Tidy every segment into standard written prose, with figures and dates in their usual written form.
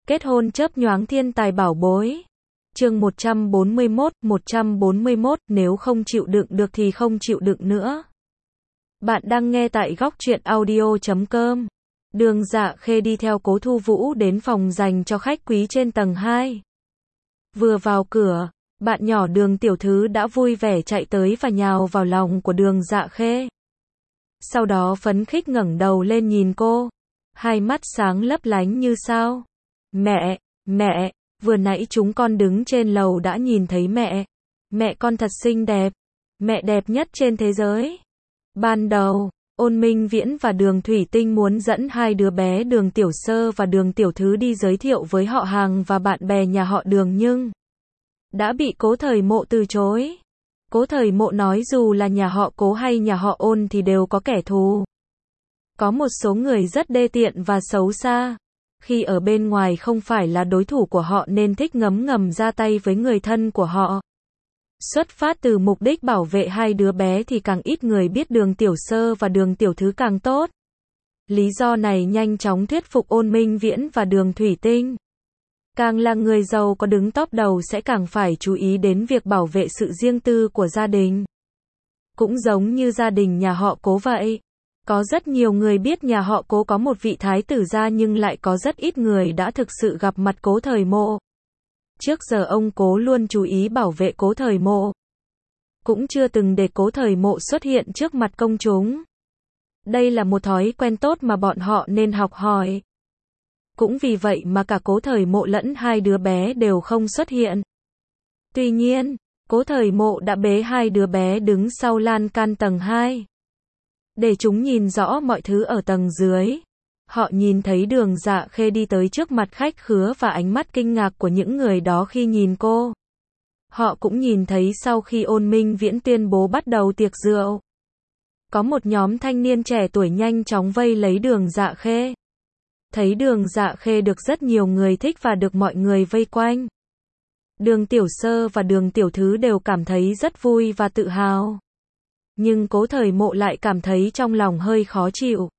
Kết hôn chớp nhoáng thiên tài bảo bối. Chương 141, nếu không chịu đựng được thì không chịu đựng nữa. Bạn đang nghe tại góc truyện audio.com. Đường Dạ Khê đi theo Cố Thu Vũ đến phòng dành cho khách quý trên tầng 2. Vừa vào cửa, bạn nhỏ Đường tiểu thư đã vui vẻ chạy tới và nhào vào lòng của Đường Dạ Khê. Sau đó phấn khích ngẩng đầu lên nhìn cô, hai mắt sáng lấp lánh như sao. Mẹ, vừa nãy chúng con đứng trên lầu đã nhìn thấy mẹ. Mẹ con thật xinh đẹp. Mẹ đẹp nhất trên thế giới. Ban đầu, Ôn Minh Viễn và Đường Thủy Tinh muốn dẫn hai đứa bé Đường Tiểu Sơ và Đường Tiểu Thứ đi giới thiệu với họ hàng và bạn bè nhà họ Đường nhưng đã bị Cố Thời Mộ từ chối. Cố Thời Mộ nói dù là nhà họ Cố hay nhà họ Ôn thì đều có kẻ thù. Có một số người rất đê tiện và xấu xa. Khi ở bên ngoài không phải là đối thủ của họ nên thích ngấm ngầm ra tay với người thân của họ. Xuất phát từ mục đích bảo vệ hai đứa bé thì càng ít người biết Đường Tiểu Sơ và Đường Tiểu Thứ càng tốt. Lý do này nhanh chóng thuyết phục Ôn Minh Viễn và Đường Thủy Tinh. Càng là người giàu có đứng top đầu sẽ càng phải chú ý đến việc bảo vệ sự riêng tư của gia đình. Cũng giống như gia đình nhà họ Cố vậy. Có rất nhiều người biết nhà họ Cố có một vị thái tử gia nhưng lại có rất ít người đã thực sự gặp mặt Cố Thời Mộ. Trước giờ ông Cố luôn chú ý bảo vệ Cố Thời Mộ. Cũng chưa từng để Cố Thời Mộ xuất hiện trước mặt công chúng. Đây là một thói quen tốt mà bọn họ nên học hỏi. Cũng vì vậy mà cả Cố Thời Mộ lẫn hai đứa bé đều không xuất hiện. Tuy nhiên, Cố Thời Mộ đã bế hai đứa bé đứng sau lan can tầng 2. Để chúng nhìn rõ mọi thứ ở tầng dưới. Họ nhìn thấy Đường Dạ Khê đi tới trước mặt khách khứa và ánh mắt kinh ngạc của những người đó khi nhìn cô. Họ cũng nhìn thấy sau khi Ôn Minh Viễn tuyên bố bắt đầu tiệc rượu. Có một nhóm thanh niên trẻ tuổi nhanh chóng vây lấy Đường Dạ Khê. Thấy Đường Dạ Khê được rất nhiều người thích và được mọi người vây quanh. Đường Tiểu Sơ và Đường Tiểu Thứ đều cảm thấy rất vui và tự hào. Nhưng Cố Thời Mộ lại cảm thấy trong lòng hơi khó chịu.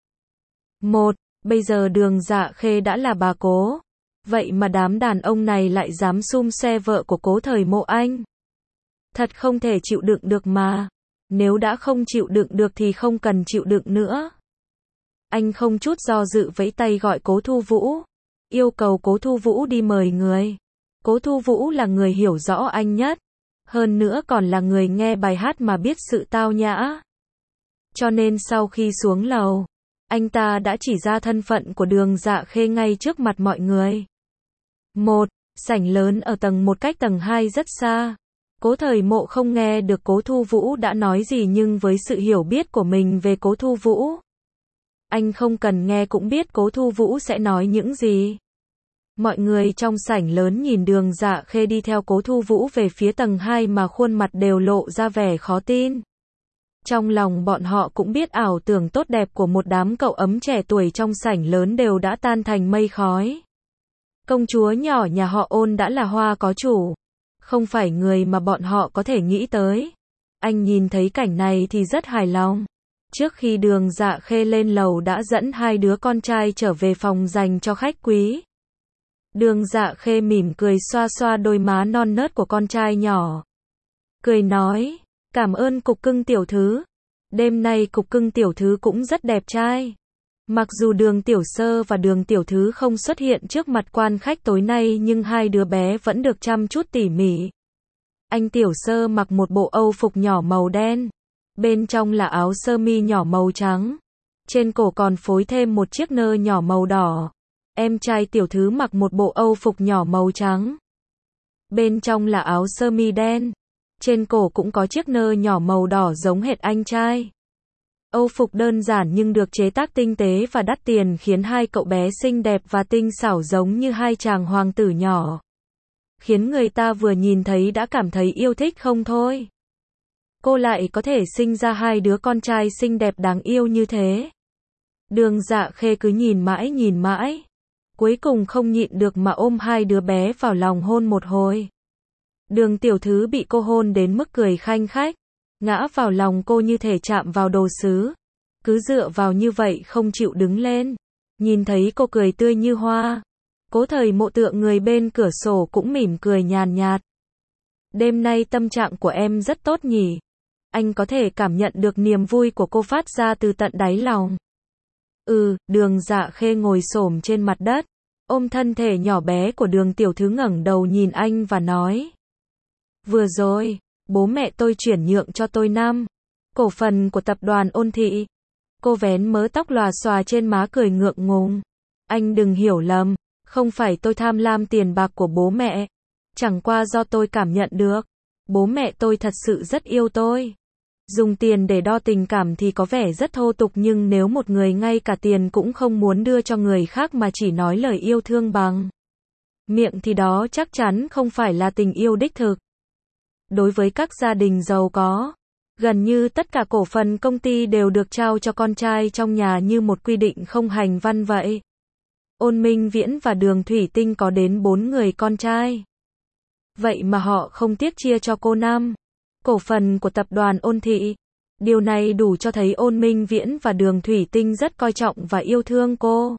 Bây giờ Đường Dạ Khê đã là bà Cố. Vậy mà đám đàn ông này lại dám xum xe vợ của Cố Thời Mộ anh. Thật không thể chịu đựng được mà. Nếu đã không chịu đựng được thì không cần chịu đựng nữa. Anh không chút do dự vẫy tay gọi Cố Thu Vũ. Yêu cầu Cố Thu Vũ đi mời người. Cố Thu Vũ là người hiểu rõ anh nhất. Hơn nữa còn là người nghe bài hát mà biết sự tao nhã. Cho nên sau khi xuống lầu, anh ta đã chỉ ra thân phận của Đường Dạ Khê ngay trước mặt mọi người. Sảnh lớn ở tầng 1 cách tầng 2 rất xa. Cố Thời Mộ không nghe được Cố Thu Vũ đã nói gì nhưng với sự hiểu biết của mình về Cố Thu Vũ, anh không cần nghe cũng biết Cố Thu Vũ sẽ nói những gì. Mọi người trong sảnh lớn nhìn Đường Dạ Khê đi theo Cố Thu Vũ về phía tầng 2 mà khuôn mặt đều lộ ra vẻ khó tin. Trong lòng bọn họ cũng biết ảo tưởng tốt đẹp của một đám cậu ấm trẻ tuổi trong sảnh lớn đều đã tan thành mây khói. Công chúa nhỏ nhà họ Ôn đã là hoa có chủ. Không phải người mà bọn họ có thể nghĩ tới. Anh nhìn thấy cảnh này thì rất hài lòng. Trước khi Đường Dạ Khê lên lầu đã dẫn hai đứa con trai trở về phòng dành cho khách quý. Đường Dạ Khê mỉm cười xoa xoa đôi má non nớt của con trai nhỏ. Cười nói, cảm ơn Cục Cưng tiểu thư. Đêm nay Cục Cưng tiểu thư cũng rất đẹp trai. Mặc dù Đường Tiểu Sơ và Đường Tiểu Thứ không xuất hiện trước mặt quan khách tối nay nhưng hai đứa bé vẫn được chăm chút tỉ mỉ. Anh Tiểu Sơ mặc một bộ âu phục nhỏ màu đen. Bên trong là áo sơ mi nhỏ màu trắng. Trên cổ còn phối thêm một chiếc nơ nhỏ màu đỏ. Em trai Tiểu Thứ mặc một bộ âu phục nhỏ màu trắng. Bên trong là áo sơ mi đen. Trên cổ cũng có chiếc nơ nhỏ màu đỏ giống hệt anh trai. Âu phục đơn giản nhưng được chế tác tinh tế và đắt tiền khiến hai cậu bé xinh đẹp và tinh xảo giống như hai chàng hoàng tử nhỏ. Khiến người ta vừa nhìn thấy đã cảm thấy yêu thích không thôi. Cô lại có thể sinh ra hai đứa con trai xinh đẹp đáng yêu như thế. Đường Dạ Khê cứ nhìn mãi. Cuối cùng không nhịn được mà ôm hai đứa bé vào lòng hôn một hồi. Đường Tiểu Thứ bị cô hôn đến mức cười khanh khách. Ngã vào lòng cô như thể chạm vào đồ sứ. Cứ dựa vào như vậy không chịu đứng lên. Nhìn thấy cô cười tươi như hoa. Cố Thời Mộ tựa người bên cửa sổ cũng mỉm cười nhàn nhạt. Đêm nay tâm trạng của em rất tốt nhỉ. Anh có thể cảm nhận được niềm vui của cô phát ra từ tận đáy lòng. Đường Dạ Khê ngồi xổm trên mặt đất, ôm thân thể nhỏ bé của Đường tiểu thư ngẩng đầu nhìn anh và nói. Vừa rồi, bố mẹ tôi chuyển nhượng cho tôi 5% phần của tập đoàn Ôn Thị. Cô vén mớ tóc lòa xòa trên má cười ngượng ngùng. Anh đừng hiểu lầm, không phải tôi tham lam tiền bạc của bố mẹ. Chẳng qua do tôi cảm nhận được, bố mẹ tôi thật sự rất yêu tôi. Dùng tiền để đo tình cảm thì có vẻ rất thô tục, nhưng nếu một người ngay cả tiền cũng không muốn đưa cho người khác mà chỉ nói lời yêu thương bằng miệng thì đó chắc chắn không phải là tình yêu đích thực. Đối với các gia đình giàu có, gần như tất cả cổ phần công ty đều được trao cho con trai trong nhà như một quy định không hành văn vậy. Ôn Minh Viễn và Đường Thủy Tinh có đến 4 người con trai. Vậy mà họ không tiếc chia cho cô 5% phần của tập đoàn Ôn Thị. Điều này đủ cho thấy Ôn Minh Viễn và Đường Thủy Tinh rất coi trọng và yêu thương cô.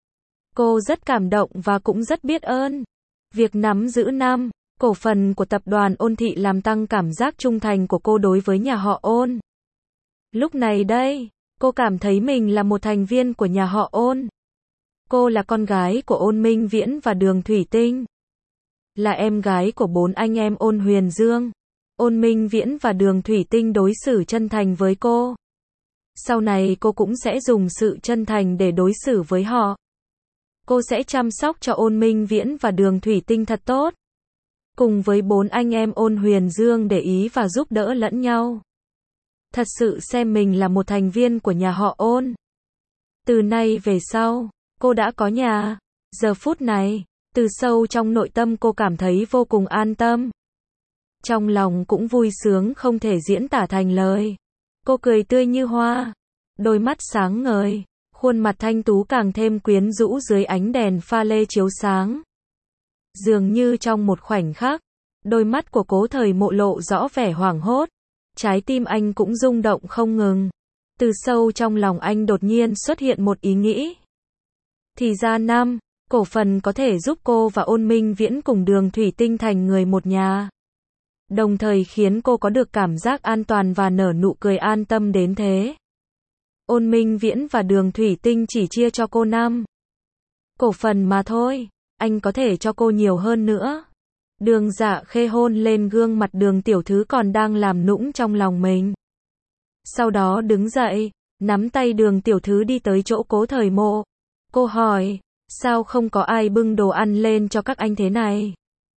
Cô rất cảm động và cũng rất biết ơn. Việc nắm giữ 5% phần của tập đoàn Ôn Thị làm tăng cảm giác trung thành của cô đối với nhà họ Ôn. Lúc này đây, cô cảm thấy mình là một thành viên của nhà họ Ôn. Cô là con gái của Ôn Minh Viễn và Đường Thủy Tinh. Là em gái của 4 anh em Ôn Huyền Dương. Ôn Minh Viễn và Đường Thủy Tinh đối xử chân thành với cô. Sau này cô cũng sẽ dùng sự chân thành để đối xử với họ. Cô sẽ chăm sóc cho Ôn Minh Viễn và Đường Thủy Tinh thật tốt. Cùng với 4 anh em Ôn Huyền Dương để ý và giúp đỡ lẫn nhau. Thật sự xem mình là một thành viên của nhà họ Ôn. Từ nay về sau, cô đã có nhà. Giờ phút này, từ sâu trong nội tâm cô cảm thấy vô cùng an tâm. Trong lòng cũng vui sướng không thể diễn tả thành lời. Cô cười tươi như hoa, đôi mắt sáng ngời, khuôn mặt thanh tú càng thêm quyến rũ dưới ánh đèn pha lê chiếu sáng. Dường như trong một khoảnh khắc, đôi mắt của Cố Thời Mộ lộ rõ vẻ hoảng hốt, trái tim anh cũng rung động không ngừng. Từ sâu trong lòng anh đột nhiên xuất hiện một ý nghĩ. Thì ra 5% phần có thể giúp cô và Ôn Minh Viễn cùng Đường Thủy Tinh thành người một nhà. Đồng thời khiến cô có được cảm giác an toàn và nở nụ cười an tâm đến thế. Ôn Minh Viễn và Đường Thủy Tinh chỉ chia cho cô 5% phần mà thôi, anh có thể cho cô nhiều hơn nữa. Đường Dạ Khê hôn lên gương mặt Đường tiểu thư còn đang làm nũng trong lòng mình. Sau đó đứng dậy, nắm tay Đường tiểu thư đi tới chỗ Cố Thời Mộ. Cô hỏi, sao không có ai bưng đồ ăn lên cho các anh thế này?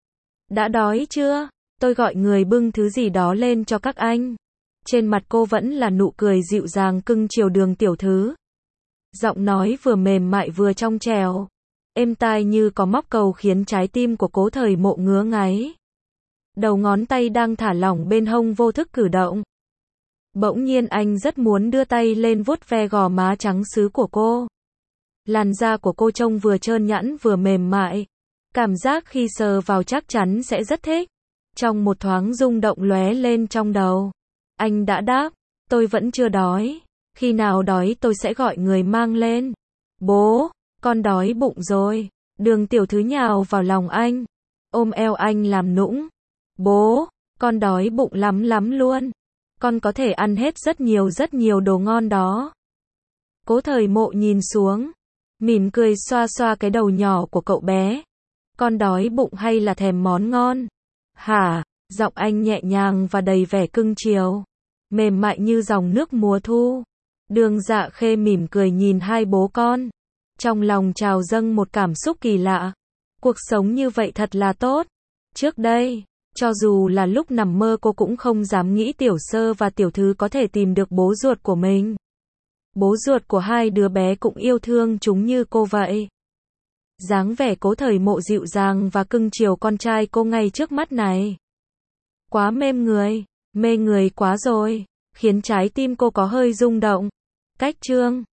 Đã đói chưa? Tôi gọi người bưng thứ gì đó lên cho các anh. Trên mặt cô vẫn là nụ cười dịu dàng cưng chiều Đường tiểu thư. Giọng nói vừa mềm mại vừa trong trẻo, êm tai như có móc cầu khiến trái tim của Cố Thời Mộ ngứa ngáy. Đầu ngón tay đang thả lỏng bên hông vô thức cử động. Bỗng nhiên anh rất muốn đưa tay lên vuốt ve gò má trắng sứ của cô. Làn da của cô trông vừa trơn nhẵn vừa mềm mại. Cảm giác khi sờ vào chắc chắn sẽ rất thích. Trong một thoáng rung động lóe lên trong đầu. Anh đã đáp, tôi vẫn chưa đói. Khi nào đói tôi sẽ gọi người mang lên. Bố, con đói bụng rồi. Đường tiểu thư nhào vào lòng anh, ôm eo anh làm nũng. Bố, con đói bụng lắm lắm luôn. Con có thể ăn hết rất nhiều đồ ngon đó. Cố Thời Mộ nhìn xuống, mỉm cười xoa xoa cái đầu nhỏ của cậu bé. Con đói bụng hay là thèm món ngon? Hả? Giọng anh nhẹ nhàng và đầy vẻ cưng chiều, mềm mại như dòng nước mùa thu. Đường Dạ Khê mỉm cười nhìn hai bố con. Trong lòng trào dâng một cảm xúc kỳ lạ. Cuộc sống như vậy thật là tốt. Trước đây, cho dù là lúc nằm mơ cô cũng không dám nghĩ Tiểu Sơ và Tiểu Thư có thể tìm được bố ruột của mình. Bố ruột của hai đứa bé cũng yêu thương chúng như cô vậy. Dáng vẻ Cố Thời Mộ dịu dàng và cưng chiều con trai cô ngay trước mắt này. Quá mê người quá rồi, khiến trái tim cô có hơi rung động. Cách chương